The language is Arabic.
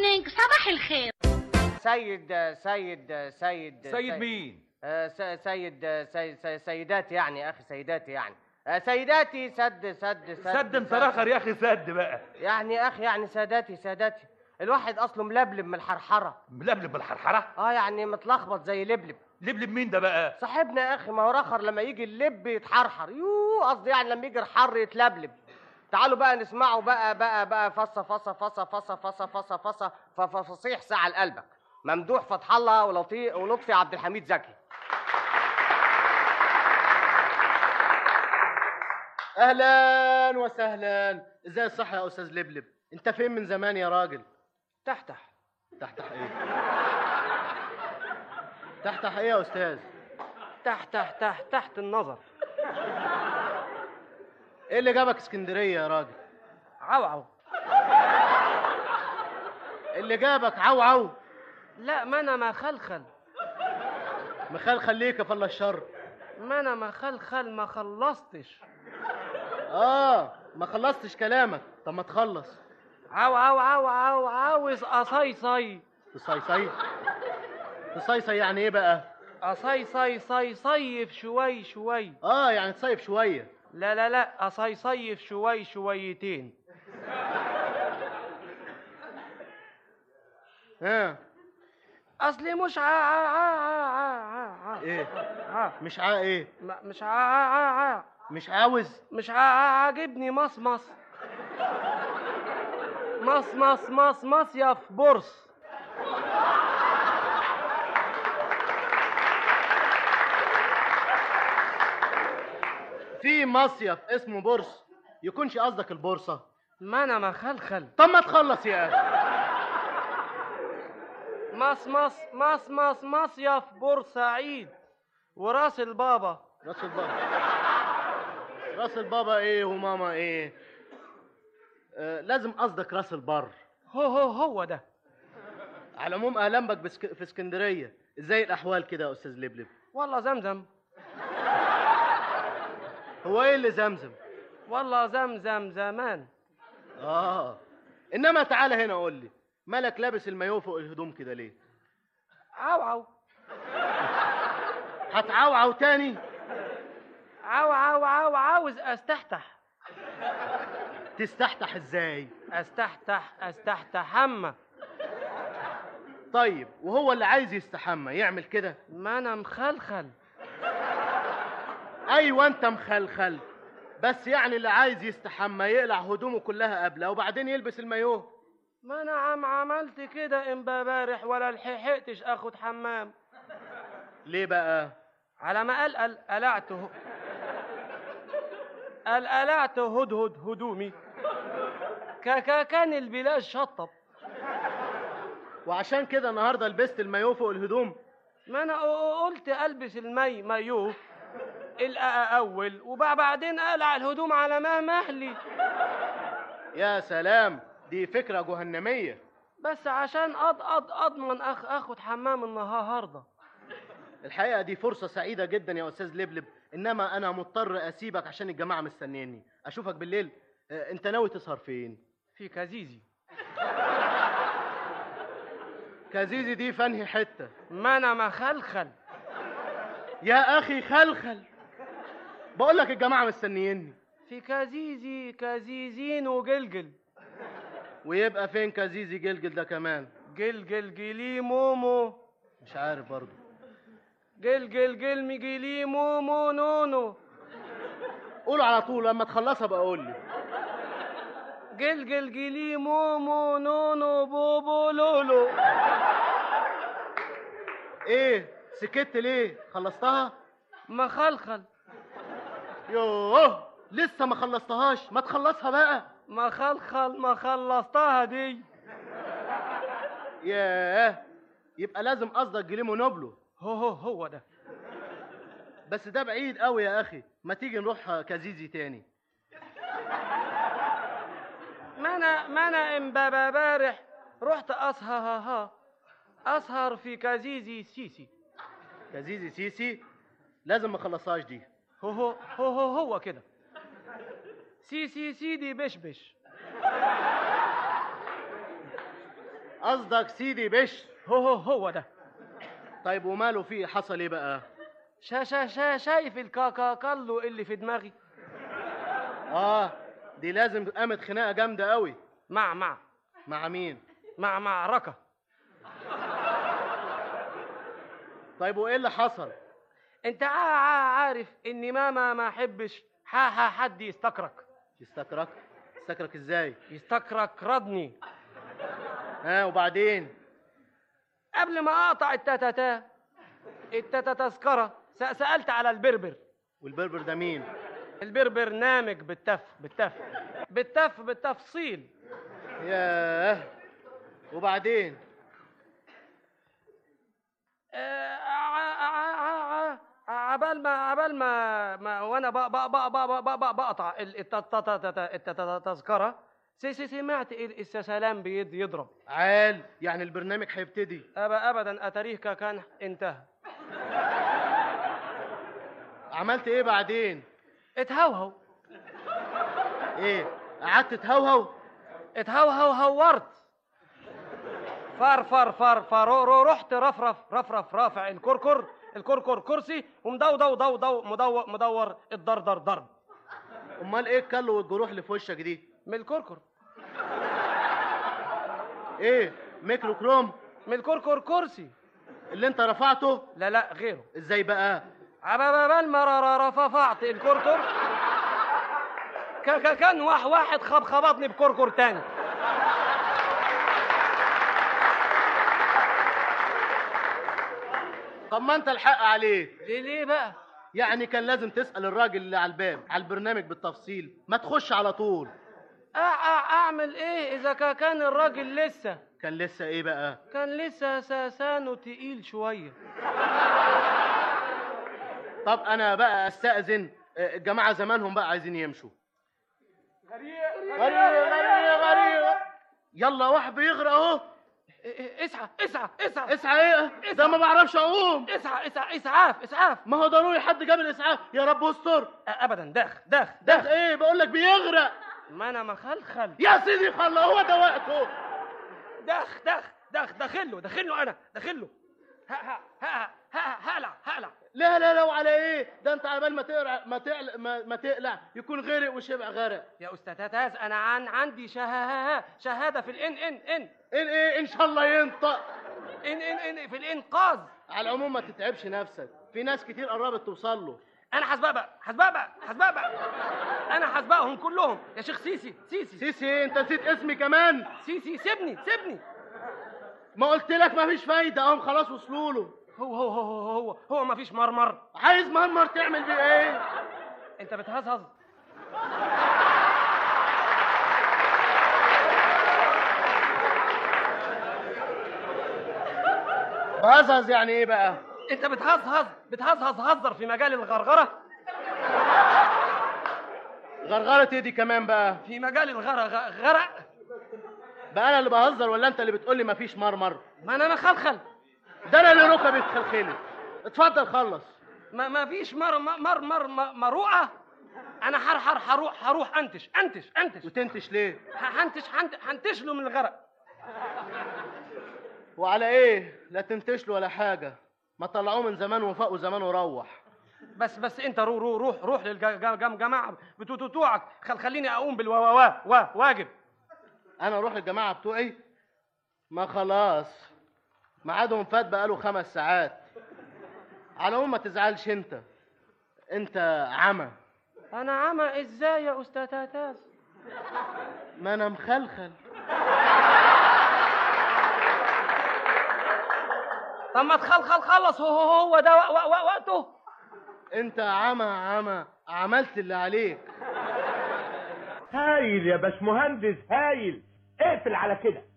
مورنينج، صباح الخير. سيد مين؟ سيداتي يعني يا اخي، سيداتي يعني سيداتي. سد انت رخر يا اخي، سد بقى يعني يا اخي، يعني ساداتي الواحد اصله ملبلب من الحرحره. ملبلب من الحرحره؟ يعني متلخبط زي لبلب. لبلب مين ده بقى؟ صاحبنا يا اخي، ما هو رخر لما يجي اللب يتحرحر. قصدي يعني لما يجي الحر يتلبلب. تعالوا بقى نسمعوا بقى فصيح ساعة لقلبك، ممدوح فتح الله ولطفي عبد الحميد زكي. اهلا وسهلا. ازاي الصحة يا استاذ لبلب؟ انت فين من زمان يا راجل؟ تحتح ايه؟ تحتح ايه يا استاذ؟ تحت النظر. ايه اللي جابك اسكندرية يا راجل؟ عوعو. اللي جابك عوعو؟ لا، ما انا مخلخل. مخلخل ليك يا فلا الشر؟ ما انا مخلخل، ما خلصتش. ما خلصتش كلامك. طب ما تخلص. عاوز اصيصي. تصيصي يعني ايه بقى؟ صيف شوي. يعني تصيف شوية. لا صيف شويتين. اصلي مش ايه؟ مش ايه؟ مش عاوز. مش عاجبني مصيف بورس. في مصيف اسمه بورس؟ يكونش قصدك البورصة؟ ما انا مخلخل. طب ما تخلص يا اخي. مصيف بورسعيد وراس البابا. راس البابا ايه وماما ايه؟ لازم قصدك راس البر. هو ده. على العموم اهلا بك في اسكندريه. ازاي الاحوال كده يا استاذ لبلب؟ والله زمزم. هو ايه اللي زمزم؟ والله زمزم زمان. انما تعالى هنا قول لي، مالك لابس المايوه فوق الهدوم كده ليه؟ عوعو. هتعوعو تاني؟ عاوز استحتح. تستحتح ازاي؟ استحتحمى. طيب وهو اللي عايز يستحمى يعمل كده؟ ما انا مخلخل. ايوه انت مخلخل، بس يعني اللي عايز يستحمى يقلع هدومه كلها قبله وبعدين يلبس المايوه. ما انا عملت كده امبارح ولا لحقتش اخد حمام. ليه بقى؟ على ما قلعت هدومي كان البلاد شطب. وعشان كده النهارده لبست المايوه فوق الهدوم؟ ما انا قلت البس مايوه الاول وبعدين اقلع الهدوم على مهلي. يا سلام، دي فكرة جهنمية. بس عشان اضمن اخد حمام النهارده. الحقيقة دي فرصة سعيدة جدا يا استاذ لبلب، انما انا مضطر اسيبك عشان الجماعة مستنيني. اشوفك بالليل. انت ناوي تسهر فين؟ في كازيزي. كازيزي دي فنهي حتة؟ ما انا مخلخل يا اخي. خلخل. بقول لك الجماعة مستنيني. في كازيزين وجلجل. ويبقى فين كازيزي جلجل ده كمان؟ جلي مومو. مش عارف برضو. جلي مومو نونو. قولوا على طول، لما تخلصها بقى قول لي. جلي مومو نونو بوبو لولو. ايه سكت ليه؟ خلصتها؟ مخلخل. يوه لسه ما خلصتهاش؟ ما تخلصها بقى. مخلخل ما خلصتها دي. ياه، يبقى لازم قصدك جليمو نوبلو. هو ده. بس ده بعيد قوي يا اخي، ما تيجي نروح كازيزي تاني. ما انا امبارح رحت اسهر في كازيزي سيسي. كازيزي سيسي؟ لازم ما خلصهاش دي. هو كده. سيدي بشبش. قصدك سيدي بشر. هو ده. طيب وماله فيه؟ حصل ايه بقى؟ شايف الكاكاكالو اللي في دماغي؟ دي لازم قامت خناقه جامده قوي. مع مين؟ مع معركة. طيب وايه اللي حصل؟ انت عارف اني ما احبش حد يستكرك. يستكرك ازاي؟ يستكرك ردني. وبعدين؟ قبل ما اقطع التذكرة سألت على البربر. والبربر ده مين؟ البربر نامك بالتفصيل. ياه. وبعدين؟ عبال ما وانا بقطع التذكرة سمعت السلام يضرب. عال، يعني البرنامج هيبتدي؟ ابدا، اتاريه كان انتهى. عملت ايه بعدين؟ اتهوهو. ايه؟ قعدت تهوهو؟ هورت. فار رحت رفرف رافع الكركر كرسي مدور الضرب. امال ايه الكلو والجروح اللي في وشك دي؟ من الكركر. ايه؟ ميكروكروم؟ من الكركر كرسي اللي انت رفعته؟ لا غيره. ازاي بقى؟ عبال ما رفعت الكركر كان واحد خبطني بكركر تاني. طب ما انت الحق عليك. ليه بقى؟ يعني كان لازم تسأل الراجل اللي على الباب على البرنامج بالتفصيل، ما تخش على طول. اعمل ايه اذا كان الراجل لسه؟ كان لسه ايه بقى؟ كان لسه ساسانه تقيل شويه. طب انا بقى استأذن، الجماعة زمانهم بقى عايزين يمشوا. غريب. يلا واحد بيغرق اهو. اسعى ايه؟ ده ما بعرفش اعوم. اسعاف. ما هو ضروري حد جاب الاسعاف. يا رب استر. ابدا. داخ ايه؟ بقول لك بيغرق. ما انا مخلخل يا سيدي خلى، هو ده وقته. داخله انا داخله. هقلع. لا وعلى ايه؟ ده انت عبال ما تقلع يكون غرق وشبع غرق. يا استاذ تاز، انا عندي شهاده في الان ايه ان شاء الله ينطق. ان في الانقاذ. على العموم ما تتعبش نفسك، في ناس كتير قربت توصل له. انا حسبقها. انا حسبقهم كلهم يا شيخ. سيسي ايه؟ انت نسيت اسمي كمان. سيسي سيبني. ما قلت لك ما فيش فايده، اهم خلاص وصلوا له. هو ما فيش مرمر. عايز مرمر تعمل بيه ايه؟ انت بتهزهز. بهزهز يعني ايه بقى؟ انت بتهزهز في مجال الغرغره. غرغره ايه دي كمان بقى؟ في مجال الغرق. بقى انا اللي بهزر ولا انت اللي بتقول لي مفيش مرمر؟ ما انا مخلخل. ده انا اللي ركبي اتخلخلت. اتفضل خلص. ما فيش مروقه. انا هروح انتش. وتنتش ليه؟ هنتش له من الغرق. وعلى ايه؟ لا تنتش له ولا حاجه، ما طلعوه من زمان وفاق وزمان وروح. بس انت روح للجماعه بتوعك. خليني اقوم بالواجب. انا اروح للجماعه بتوعي؟ ما خلاص ميعادهم فات بقاله 5 ساعات. على العموم ما تزعلش، انت عمى. انا عمى ازاي يا استاذ تاز؟ ما انا مخلخل. طب ما تخلخل خلص. هو ده وقته. انت عمى عملت اللي عليك. هايل يا باشمهندس، هايل. اقفل على كده.